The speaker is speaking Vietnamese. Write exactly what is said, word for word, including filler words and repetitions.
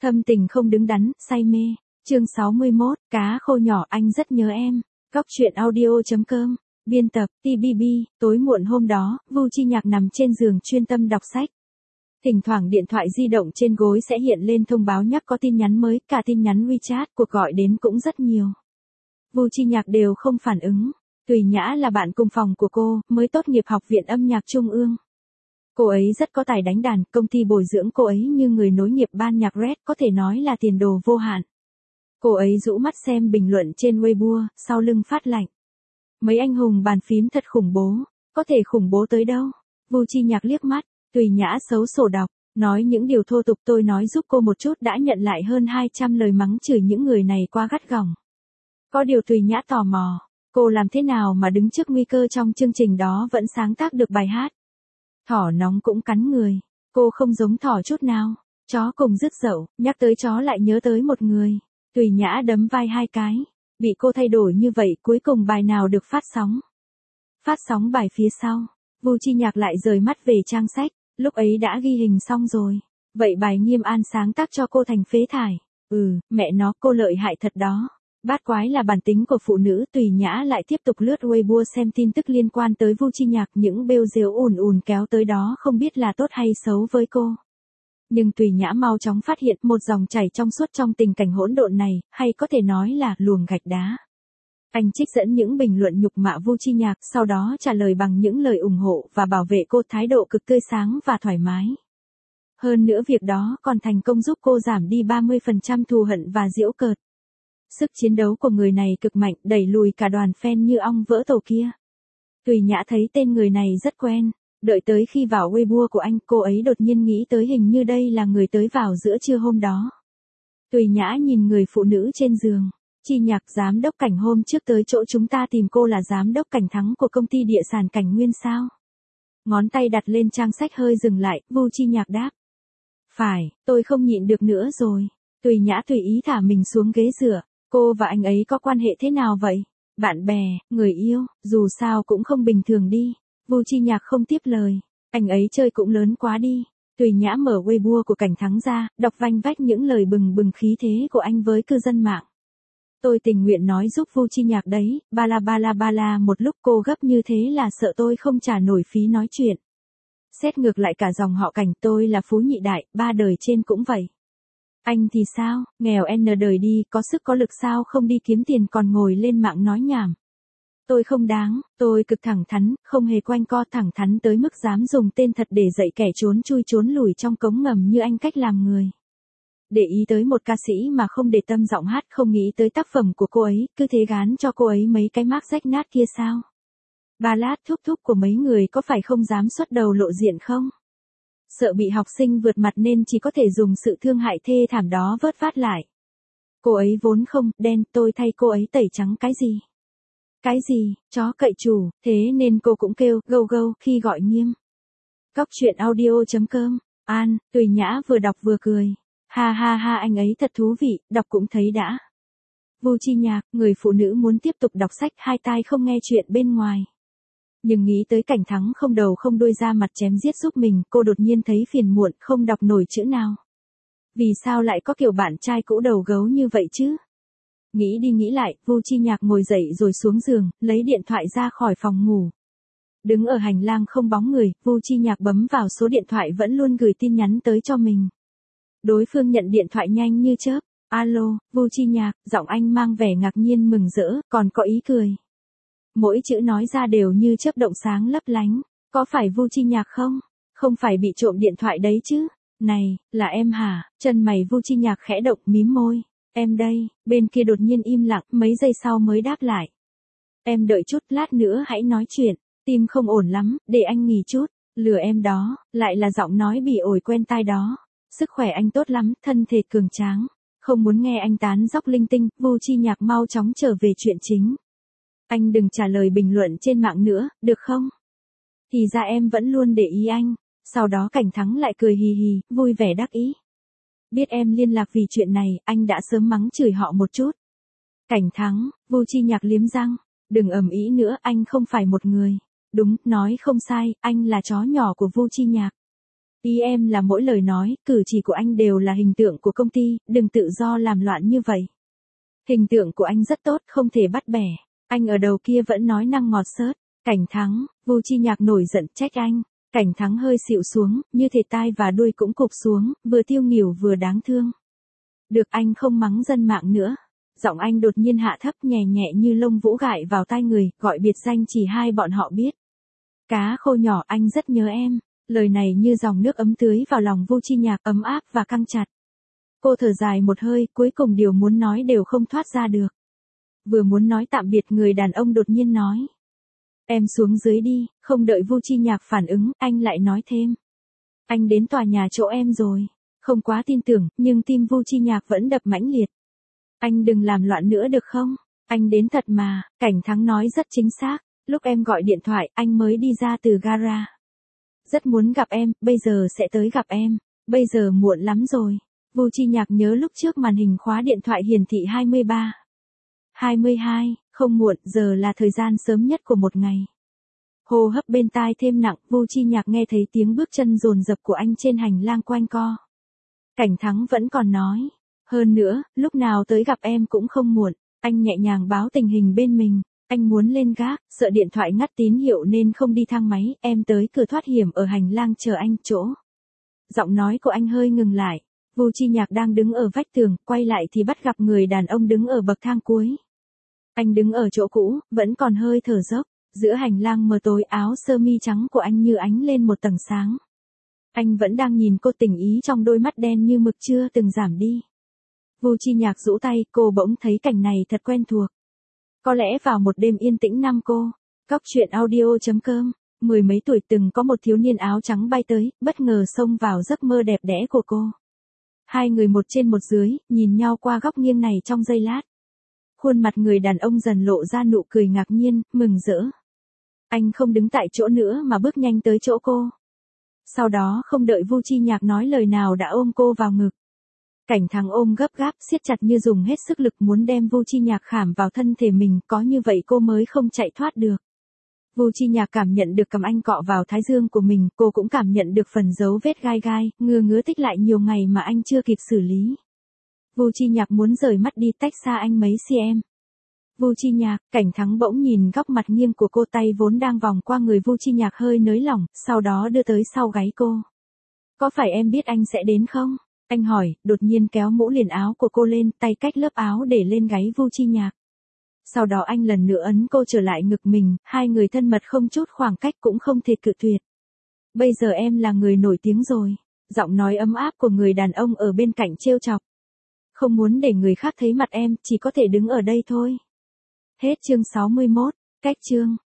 Thâm tình không đứng đắn, say mê. Chương sáu mươi mốt, cá khô nhỏ anh rất nhớ em. Góc truyện audio chấm com. Biên tập, tê bê bê. Tối muộn hôm đó, Vu Chi Nhạc nằm trên giường chuyên tâm đọc sách. Thỉnh thoảng điện thoại di động trên gối sẽ hiện lên thông báo nhắc có tin nhắn mới, cả tin nhắn WeChat, cuộc gọi đến cũng rất nhiều. Vu Chi Nhạc đều không phản ứng. Tùy Nhã là bạn cùng phòng của cô, mới tốt nghiệp Học viện Âm nhạc Trung ương. Cô ấy rất có tài đánh đàn, công ty bồi dưỡng cô ấy như người nối nghiệp ban nhạc Red, có thể nói là tiền đồ vô hạn. Cô ấy rũ mắt xem bình luận trên Weibo, sau lưng phát lạnh. Mấy anh hùng bàn phím thật khủng bố, có thể khủng bố tới đâu? Vu Chi Nhạc liếc mắt, Tùy Nhã xấu sổ đọc, nói những điều thô tục tôi nói giúp cô một chút đã nhận lại hơn hai trăm lời mắng chửi những người này qua gắt gỏng. Có điều Tùy Nhã tò mò, cô làm thế nào mà đứng trước nguy cơ trong chương trình đó vẫn sáng tác được bài hát. Thỏ nóng cũng cắn người, cô không giống thỏ chút nào, chó cùng rứt dậu, nhắc tới chó lại nhớ tới một người. Tùy Nhã đấm vai hai cái, bị cô thay đổi như vậy cuối cùng bài nào được phát sóng. Phát sóng bài phía sau, Vu Chi Nhạc lại rời mắt về trang sách, lúc ấy đã ghi hình xong rồi. Vậy bài Nghiêm An sáng tác cho cô thành phế thải, ừ, mẹ nó cô lợi hại thật đó. Bát quái là bản tính của phụ nữ. Tùy Nhã lại tiếp tục lướt Weibo xem tin tức liên quan tới Vu Chi Nhạc, những bêu rếu ùn ùn kéo tới đó không biết là tốt hay xấu với cô. Nhưng Tùy Nhã mau chóng phát hiện một dòng chảy trong suốt trong tình cảnh hỗn độn này, hay có thể nói là luồng gạch đá. Anh trích dẫn những bình luận nhục mạ Vu Chi Nhạc, sau đó trả lời bằng những lời ủng hộ và bảo vệ cô, thái độ cực tươi sáng và thoải mái. Hơn nữa việc đó còn thành công giúp cô giảm đi ba mươi phần trăm thù hận và giễu cợt. Sức chiến đấu của người này cực mạnh, đẩy lùi cả đoàn fan như ong vỡ tổ kia. Tùy Nhã thấy tên người này rất quen, đợi tới khi vào Weibo của anh, cô ấy đột nhiên nghĩ tới hình như đây là người tới vào giữa trưa hôm đó. Tùy Nhã nhìn người phụ nữ trên giường. Chi Nhạc, giám đốc Cảnh hôm trước tới chỗ chúng ta tìm cô là giám đốc Cảnh Thắng của công ty địa sản Cảnh Nguyên sao? Ngón tay đặt lên trang sách hơi dừng lại, Vu Chi Nhạc đáp. Phải, tôi không nhịn được nữa rồi. Tùy Nhã tùy ý thả mình xuống ghế dựa. Cô và anh ấy có quan hệ thế nào vậy? Bạn bè, người yêu, dù sao cũng không bình thường đi. Vu Chi Nhạc không tiếp lời. Anh ấy chơi cũng lớn quá đi. Tùy Nhã mở Weibo của Cảnh Thắng ra, đọc vanh vách những lời bừng bừng khí thế của anh với cư dân mạng. Tôi tình nguyện nói giúp Vu Chi Nhạc đấy, ba la ba la ba la một lúc cô gấp như thế là sợ tôi không trả nổi phí nói chuyện. Xét ngược lại cả dòng họ Cảnh, tôi là phú nhị đại, ba đời trên cũng vậy. Anh thì sao, nghèo n đời đi, có sức có lực sao không đi kiếm tiền còn ngồi lên mạng nói nhảm. Tôi không đáng, tôi cực thẳng thắn, không hề quanh co, thẳng thắn tới mức dám dùng tên thật để dạy kẻ trốn chui trốn lùi trong cống ngầm như anh cách làm người. Để ý tới một ca sĩ mà không để tâm giọng hát, không nghĩ tới tác phẩm của cô ấy, cứ thế gán cho cô ấy mấy cái mác rách nát kia sao? Ballad thúc thúc của mấy người có phải không dám xuất đầu lộ diện không? Sợ bị học sinh vượt mặt nên chỉ có thể dùng sự thương hại thê thảm đó vớt vát lại. Cô ấy vốn không đen, tôi thay cô ấy tẩy trắng cái gì? Cái gì, chó cậy chủ, thế nên cô cũng kêu gâu gâu khi gọi Nghiêm. Góc truyện audio chấm com. An, Tùy Nhã vừa đọc vừa cười. Ha ha ha, anh ấy thật thú vị, đọc cũng thấy đã. Vu Chi Nhạc, người phụ nữ muốn tiếp tục đọc sách, hai tai không nghe chuyện bên ngoài. Nhưng nghĩ tới Cảnh Thắng không đầu không đuôi ra mặt chém giết giúp mình, cô đột nhiên thấy phiền muộn, không đọc nổi chữ nào. Vì sao lại có kiểu bạn trai cũ đầu gấu như vậy chứ? Nghĩ đi nghĩ lại, Vu Chi Nhạc ngồi dậy rồi xuống giường, lấy điện thoại ra khỏi phòng ngủ. Đứng ở hành lang không bóng người, Vu Chi Nhạc bấm vào số điện thoại vẫn luôn gửi tin nhắn tới cho mình. Đối phương nhận điện thoại nhanh như chớp. Alo, Vu Chi Nhạc, giọng anh mang vẻ ngạc nhiên mừng rỡ, còn có ý cười. Mỗi chữ nói ra đều như chớp động sáng lấp lánh. Có phải Vu Chi Nhạc không? Không phải bị trộm điện thoại đấy chứ? Này, là em hả? Chân mày Vu Chi Nhạc khẽ động, mím môi. Em đây. Bên kia đột nhiên im lặng, mấy giây sau mới đáp lại. Em đợi chút, lát nữa hãy nói chuyện. Tim không ổn lắm, để anh nghỉ chút. Lừa em đó, lại là giọng nói bỉ ổi quen tai đó. Sức khỏe anh tốt lắm, thân thể cường tráng. Không muốn nghe anh tán dóc linh tinh, Vu Chi Nhạc mau chóng trở về chuyện chính. Anh đừng trả lời bình luận trên mạng nữa, được không? Thì ra em vẫn luôn để ý anh. Sau đó Cảnh Thắng lại cười hì hì, vui vẻ đắc ý. Biết em liên lạc vì chuyện này, anh đã sớm mắng chửi họ một chút. Cảnh Thắng, Vu Chi Nhạc liếm răng. Đừng ầm ĩ nữa, anh không phải một người. Đúng, nói không sai, anh là chó nhỏ của Vu Chi Nhạc. Ý em là mỗi lời nói, cử chỉ của anh đều là hình tượng của công ty, đừng tự do làm loạn như vậy. Hình tượng của anh rất tốt, không thể bắt bẻ. Anh ở đầu kia vẫn nói năng ngọt xớt. Cảnh Thắng, Vu Chi Nhạc nổi giận trách anh. Cảnh Thắng hơi xịu xuống, như thể tai và đuôi cũng cụp xuống, vừa tiêu nghỉu vừa đáng thương. Được, anh không mắng dân mạng nữa. Giọng anh đột nhiên hạ thấp nhẹ nhẹ như lông vũ gại vào tai người, gọi biệt danh chỉ hai bọn họ biết. Cá khô nhỏ, anh rất nhớ em. Lời này như dòng nước ấm tưới vào lòng Vu Chi Nhạc, ấm áp và căng chặt. Cô thở dài một hơi, cuối cùng điều muốn nói đều không thoát ra được. Vừa muốn nói tạm biệt, người đàn ông đột nhiên nói. Em xuống dưới đi. Không đợi Vu Chi Nhạc phản ứng, anh lại nói thêm. Anh đến tòa nhà chỗ em rồi. Không quá tin tưởng, nhưng tim Vu Chi Nhạc vẫn đập mãnh liệt. Anh đừng làm loạn nữa được không? Anh đến thật mà. Cảnh Thắng nói rất chính xác. Lúc em gọi điện thoại, anh mới đi ra từ gara. Rất muốn gặp em, bây giờ sẽ tới gặp em. Bây giờ muộn lắm rồi. Vu Chi Nhạc nhớ lúc trước màn hình khóa điện thoại hiển thị hai mươi ba. hai mươi hai, không muộn, giờ là thời gian sớm nhất của một ngày. Hô hấp bên tai thêm nặng, Vu Chi Nhạc nghe thấy tiếng bước chân dồn dập của anh trên hành lang quanh co. Cảnh Thắng vẫn còn nói. Hơn nữa, lúc nào tới gặp em cũng không muộn. Anh nhẹ nhàng báo tình hình bên mình. Anh muốn lên gác, sợ điện thoại ngắt tín hiệu nên không đi thang máy, em tới cửa thoát hiểm ở hành lang chờ anh chỗ. Giọng nói của anh hơi ngừng lại. Vu Chi Nhạc đang đứng ở vách tường, quay lại thì bắt gặp người đàn ông đứng ở bậc thang cuối. Anh đứng ở chỗ cũ, vẫn còn hơi thở dốc. Giữa hành lang mờ tối, áo sơ mi trắng của anh như ánh lên một tầng sáng. Anh vẫn đang nhìn cô, tình ý trong đôi mắt đen như mực chưa từng giảm đi. Vu Chi Nhạc rũ tay, cô bỗng thấy cảnh này thật quen thuộc. Có lẽ vào một đêm yên tĩnh năm cô. Cóc truyện audio chấm com. Mười mấy tuổi từng có một thiếu niên áo trắng bay tới, bất ngờ xông vào giấc mơ đẹp đẽ của cô. Hai người một trên một dưới, nhìn nhau qua góc nghiêng này trong giây lát. Khuôn mặt người đàn ông dần lộ ra nụ cười ngạc nhiên, mừng rỡ. Anh không đứng tại chỗ nữa mà bước nhanh tới chỗ cô. Sau đó không đợi Vu Chi Nhạc nói lời nào đã ôm cô vào ngực. Cảnh Thắng ôm gấp gáp, siết chặt như dùng hết sức lực muốn đem Vu Chi Nhạc khảm vào thân thể mình, có như vậy cô mới không chạy thoát được. Vu Chi Nhạc cảm nhận được cầm anh cọ vào thái dương của mình, cô cũng cảm nhận được phần dấu vết gai gai, ngừa ngứa tích lại nhiều ngày mà anh chưa kịp xử lý. Vu Chi Nhạc muốn rời mắt đi, tách xa anh mấy cm. Vu Chi Nhạc, Cảnh Thắng bỗng nhìn góc mặt nghiêng của cô, tay vốn đang vòng qua người Vu Chi Nhạc hơi nới lỏng, sau đó đưa tới sau gáy cô. Có phải em biết anh sẽ đến không? Anh hỏi, đột nhiên kéo mũ liền áo của cô lên, tay cách lớp áo để lên gáy Vu Chi Nhạc. Sau đó anh lần nữa ấn cô trở lại ngực mình, hai người thân mật không chút khoảng cách cũng không thể cự tuyệt. Bây giờ em là người nổi tiếng rồi. Giọng nói ấm áp của người đàn ông ở bên cạnh trêu chọc. Không muốn để người khác thấy mặt em, chỉ có thể đứng ở đây thôi. Hết chương sáu mươi mốt, cách chương.